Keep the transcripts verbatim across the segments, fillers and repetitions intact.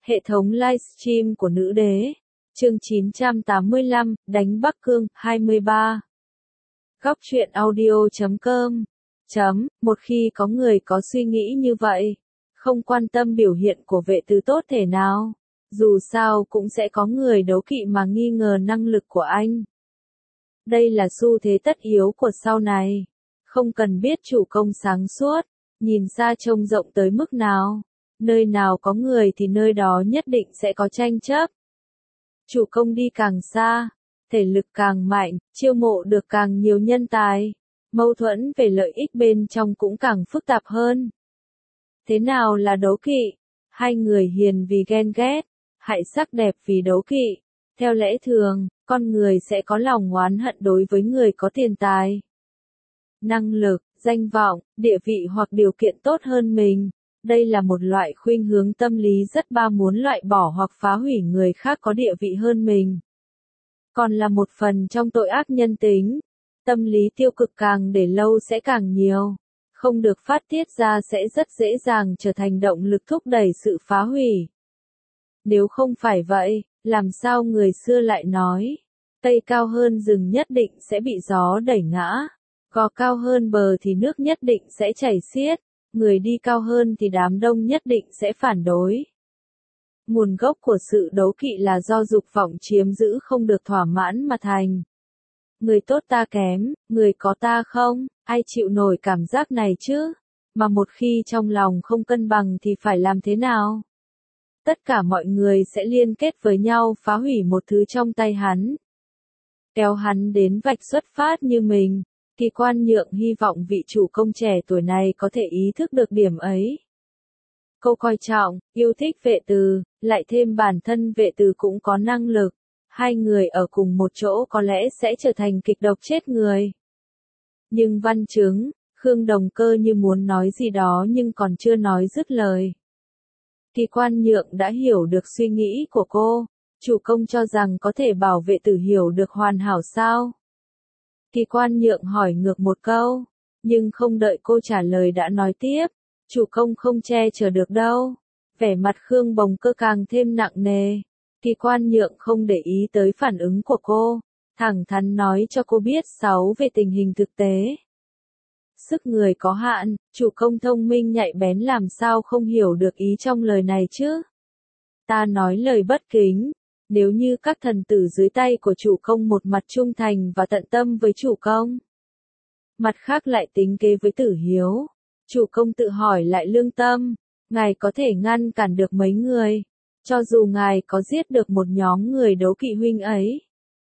Hệ thống livestream của nữ đế. Chương chín trăm tám mươi lăm, đánh Bắc Cương, hai mươi ba. Góc truyện audio chấm com. Chấm, một khi có người có suy nghĩ như vậy, không quan tâm biểu hiện của vệ tứ tốt thể nào, dù sao cũng sẽ có người đấu kỵ mà nghi ngờ năng lực của anh. Đây là xu thế tất yếu của sau này. Không cần biết chủ công sáng suốt, nhìn xa trông rộng tới mức nào. Nơi nào có người thì nơi đó nhất định sẽ có tranh chấp. Chủ công đi càng xa, thể lực càng mạnh, chiêu mộ được càng nhiều nhân tài, mâu thuẫn về lợi ích bên trong cũng càng phức tạp hơn. Thế nào là đấu kỵ? Hai người hiền vì ghen ghét, hại sắc đẹp vì đấu kỵ. Theo lẽ thường, con người sẽ có lòng oán hận đối với người có tiền tài, năng lực, danh vọng, địa vị hoặc điều kiện tốt hơn mình. Đây là một loại khuynh hướng tâm lý rất ba muốn loại bỏ hoặc phá hủy người khác có địa vị hơn mình. Còn là một phần trong tội ác nhân tính. Tâm lý tiêu cực càng để lâu sẽ càng nhiều. Không được phát tiết ra sẽ rất dễ dàng trở thành động lực thúc đẩy sự phá hủy. Nếu không phải vậy, làm sao người xưa lại nói, cây cao hơn rừng nhất định sẽ bị gió đẩy ngã, gò cao hơn bờ thì nước nhất định sẽ chảy xiết. Người đi cao hơn thì đám đông nhất định sẽ phản đối. Nguồn gốc của sự đấu kỵ là do dục vọng chiếm giữ không được thỏa mãn mà thành. Người tốt ta kém, người có ta không, ai chịu nổi cảm giác này chứ? Mà một khi trong lòng không cân bằng thì phải làm thế nào? Tất cả mọi người sẽ liên kết với nhau phá hủy một thứ trong tay hắn. Kéo hắn đến vạch xuất phát như mình. Kỳ Quan Nhượng hy vọng vị chủ công trẻ tuổi này có thể ý thức được điểm ấy. Cô coi trọng, yêu thích vệ từ, lại thêm bản thân vệ từ cũng có năng lực. Hai người ở cùng một chỗ có lẽ sẽ trở thành kịch độc chết người. Nhưng Văn Chứng, Khương Đồng Cơ như muốn nói gì đó nhưng còn chưa nói dứt lời. Kỳ Quan Nhượng đã hiểu được suy nghĩ của cô. Chủ công cho rằng có thể bảo vệ tử hiểu được hoàn hảo sao? Kỳ Quan Nhượng hỏi ngược một câu, nhưng không đợi cô trả lời đã nói tiếp, chủ công không che chở được đâu. Vẻ mặt Khương Bồng Cơ càng thêm nặng nề. Kỳ Quan Nhượng không để ý tới phản ứng của cô, thẳng thắn nói cho cô biết sáu về tình hình thực tế. Sức người có hạn, chủ công thông minh nhạy bén làm sao không hiểu được ý trong lời này chứ? Ta nói lời bất kính. Nếu như các thần tử dưới tay của chủ công một mặt trung thành và tận tâm với chủ công, mặt khác lại tính kế với Tử Hiếu, chủ công tự hỏi lại lương tâm, ngài có thể ngăn cản được mấy người, cho dù ngài có giết được một nhóm người đấu kỵ huynh ấy,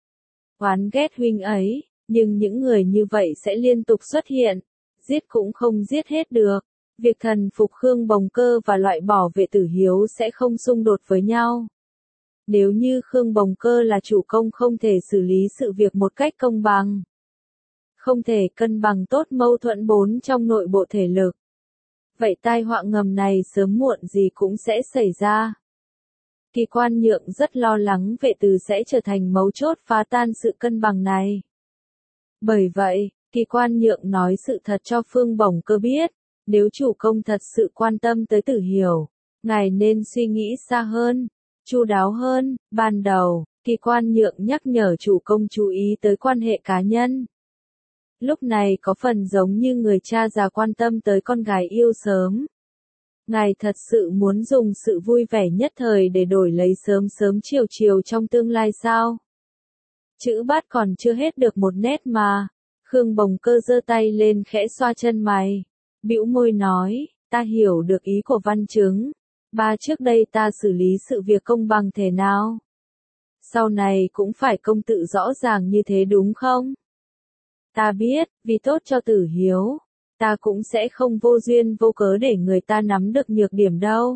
oán ghét huynh ấy, nhưng những người như vậy sẽ liên tục xuất hiện, giết cũng không giết hết được. Việc thần phục Khương Bồng Cơ và loại bỏ vệ Tử Hiếu sẽ không xung đột với nhau. Nếu như Khương Bồng Cơ là chủ công không thể xử lý sự việc một cách công bằng, không thể cân bằng tốt mâu thuẫn bốn trong nội bộ thể lực, vậy tai họa ngầm này sớm muộn gì cũng sẽ xảy ra. Kỳ Quan Nhượng rất lo lắng vệ từ sẽ trở thành mấu chốt phá tan sự cân bằng này. Bởi vậy, Kỳ Quan Nhượng nói sự thật cho Phương Bồng Cơ biết, nếu chủ công thật sự quan tâm tới Tử Hiểu, ngài nên suy nghĩ xa hơn, chu đáo hơn. Ban đầu, Kỳ Quan Nhượng nhắc nhở chủ công chú ý tới quan hệ cá nhân. Lúc này có phần giống như người cha già quan tâm tới con gái yêu sớm. Ngài thật sự muốn dùng sự vui vẻ nhất thời để đổi lấy sớm sớm chiều chiều trong tương lai sao? Chữ bát còn chưa hết được một nét mà. Khương Bồng Cơ giơ tay lên khẽ xoa chân mày, bĩu môi nói, ta hiểu được ý của Văn Chứng. Ba trước đây ta xử lý sự việc công bằng thế nào? Sau này cũng phải công tự rõ ràng như thế đúng không? Ta biết, vì tốt cho Tử Hiếu, ta cũng sẽ không vô duyên vô cớ để người ta nắm được nhược điểm đâu.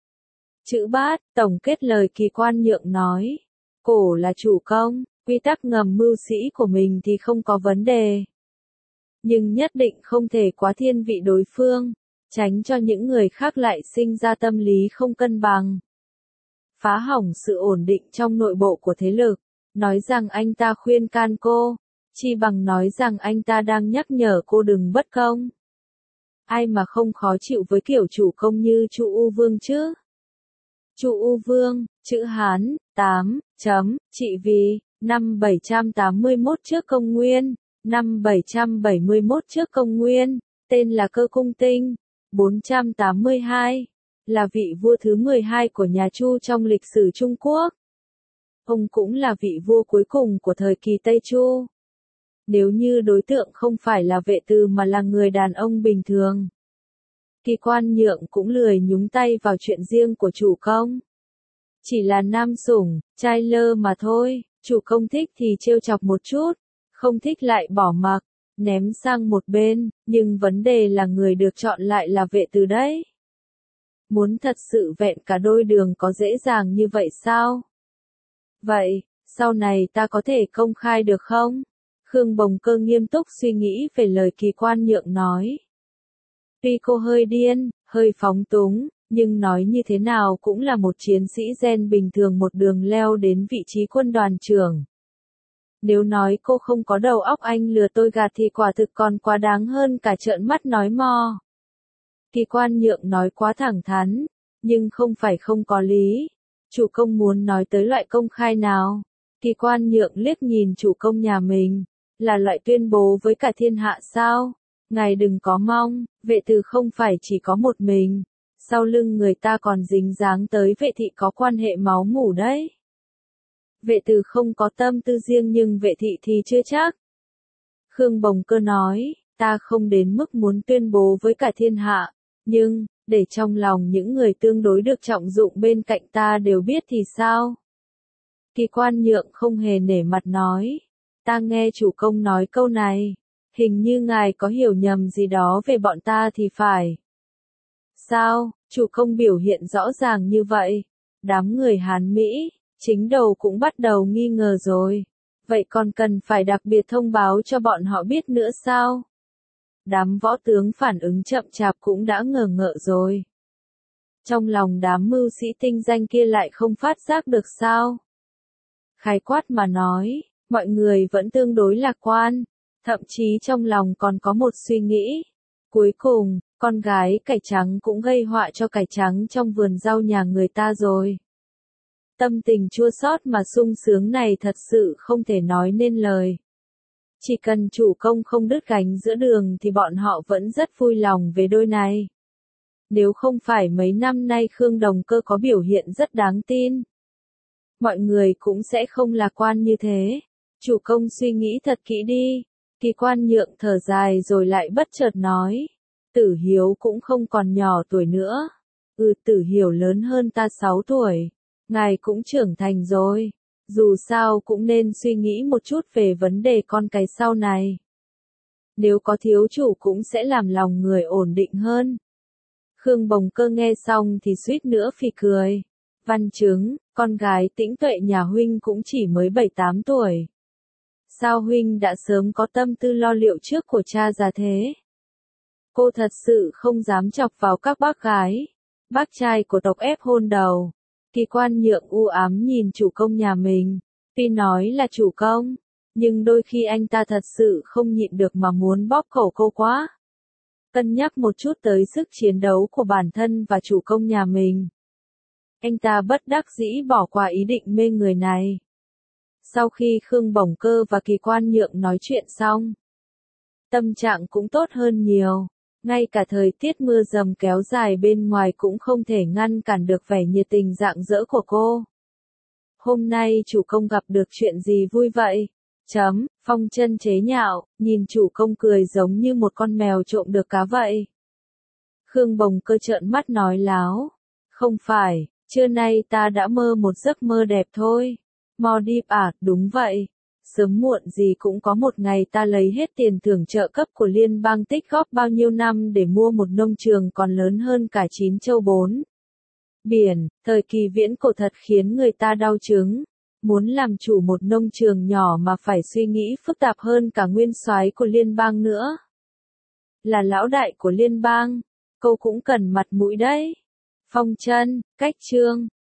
Chữ bát, tổng kết lời Kỳ Quan Nhượng nói, cổ là chủ công, quy tắc ngầm mưu sĩ của mình thì không có vấn đề. Nhưng nhất định không thể quá thiên vị đối phương. Tránh cho những người khác lại sinh ra tâm lý không cân bằng. Phá hỏng sự ổn định trong nội bộ của thế lực. Nói rằng anh ta khuyên can cô, chi bằng nói rằng anh ta đang nhắc nhở cô đừng bất công. Ai mà không khó chịu với kiểu chủ công như Chu U Vương chứ? Chu U Vương, chữ Hán, tám, chấm, trị vì, năm bảy trăm tám mươi mốt trước công nguyên, năm bảy trăm bảy mươi mốt trước công nguyên, tên là Cơ Cung Tinh, bốn trăm tám mươi hai, là vị vua thứ mười hai của nhà Chu trong lịch sử Trung Quốc. Ông cũng là vị vua cuối cùng của thời kỳ Tây Chu. Nếu như đối tượng không phải là Vệ Từ mà là người đàn ông bình thường, Kỳ Quan Nhượng cũng lười nhúng tay vào chuyện riêng của chủ công. Chỉ là nam sủng, trai lơ mà thôi, chủ công thích thì trêu chọc một chút, không thích lại bỏ mặc, ném sang một bên, nhưng vấn đề là người được chọn lại là Vệ Từ đấy. Muốn thật sự vẹn cả đôi đường có dễ dàng như vậy sao? Vậy, sau này ta có thể công khai được không? Khương Bồng Cơ nghiêm túc suy nghĩ về lời Kỳ Quan Nhượng nói. Tuy cô hơi điên, hơi phóng túng, nhưng nói như thế nào cũng là một chiến sĩ gen bình thường một đường leo đến vị trí quân đoàn trưởng. Nếu nói cô không có đầu óc anh lừa tôi gạt thì quả thực còn quá đáng hơn cả trợn mắt nói mò. Kỳ Quan Nhượng nói quá thẳng thắn, nhưng không phải không có lý. Chủ công muốn nói tới loại công khai nào? Kỳ Quan Nhượng liếc nhìn chủ công nhà mình, là loại tuyên bố với cả thiên hạ sao? Ngài đừng có mong, Vệ Từ không phải chỉ có một mình, sau lưng người ta còn dính dáng tới Vệ thị có quan hệ máu mủ đấy. Vệ Từ không có tâm tư riêng nhưng Vệ thị thì chưa chắc. Khương Bồng Cơ nói, ta không đến mức muốn tuyên bố với cả thiên hạ, nhưng, để trong lòng những người tương đối được trọng dụng bên cạnh ta đều biết thì sao? Kỳ Quan Nhượng không hề nể mặt nói, ta nghe chủ công nói câu này, hình như ngài có hiểu nhầm gì đó về bọn ta thì phải. Sao, chủ công biểu hiện rõ ràng như vậy? Đám người Hán Mỹ, chính đầu cũng bắt đầu nghi ngờ rồi. Vậy còn cần phải đặc biệt thông báo cho bọn họ biết nữa sao? Đám võ tướng phản ứng chậm chạp cũng đã ngờ ngợ rồi. Trong lòng đám mưu sĩ tinh danh kia lại không phát giác được sao? Khái quát mà nói, mọi người vẫn tương đối lạc quan, thậm chí trong lòng còn có một suy nghĩ. Cuối cùng, con gái cải trắng cũng gây họa cho cải trắng trong vườn rau nhà người ta rồi. Tâm tình chua xót mà sung sướng này thật sự không thể nói nên lời. Chỉ cần chủ công không đứt gánh giữa đường thì bọn họ vẫn rất vui lòng về đôi này. Nếu không phải mấy năm nay Khương Đồng Cơ có biểu hiện rất đáng tin, mọi người cũng sẽ không lạc quan như thế. Chủ công suy nghĩ thật kỹ đi. Kỳ Quan Nhượng thở dài rồi lại bất chợt nói, Tử Hiếu cũng không còn nhỏ tuổi nữa. Ừ, Tử Hiếu lớn hơn ta sáu tuổi. Ngài cũng trưởng thành rồi. Dù sao cũng nên suy nghĩ một chút về vấn đề con cái sau này. Nếu có thiếu chủ cũng sẽ làm lòng người ổn định hơn. Khương Bồng Cơ nghe xong thì suýt nữa phì cười. Văn Chứng, con gái Tĩnh Tuệ nhà huynh cũng chỉ mới bảy tám tuổi. Sao huynh đã sớm có tâm tư lo liệu trước của cha già thế? Cô thật sự không dám chọc vào các bác gái, bác trai của tộc ép hôn đầu. Kỳ Quan Nhượng u ám nhìn chủ công nhà mình, tuy nói là chủ công, nhưng đôi khi anh ta thật sự không nhịn được mà muốn bóp cổ cô quá. Cân nhắc một chút tới sức chiến đấu của bản thân và chủ công nhà mình. Anh ta bất đắc dĩ bỏ qua ý định mê người này. Sau khi Khương Bồng Cơ và Kỳ Quan Nhượng nói chuyện xong, tâm trạng cũng tốt hơn nhiều. Ngay cả thời tiết mưa dầm kéo dài bên ngoài cũng không thể ngăn cản được vẻ nhiệt tình rạng rỡ của cô. Hôm nay chủ công gặp được chuyện gì vui vậy? Chấm, Phong Chân chế nhạo, nhìn chủ công cười giống như một con mèo trộm được cá vậy. Khương Bồng Cơ trợn mắt nói láo. Không phải, trưa nay ta đã mơ một giấc mơ đẹp thôi. Maldives à, đúng vậy. Sớm muộn gì cũng có một ngày ta lấy hết tiền thưởng trợ cấp của liên bang tích góp bao nhiêu năm để mua một nông trường còn lớn hơn cả chín châu bốn biển. Thời kỳ viễn cổ thật khiến người ta đau chứng. Muốn làm chủ một nông trường nhỏ mà phải suy nghĩ phức tạp hơn cả nguyên soái của liên bang nữa. Là lão đại của liên bang, cô cũng cần mặt mũi đấy. Phong Chân, cách chương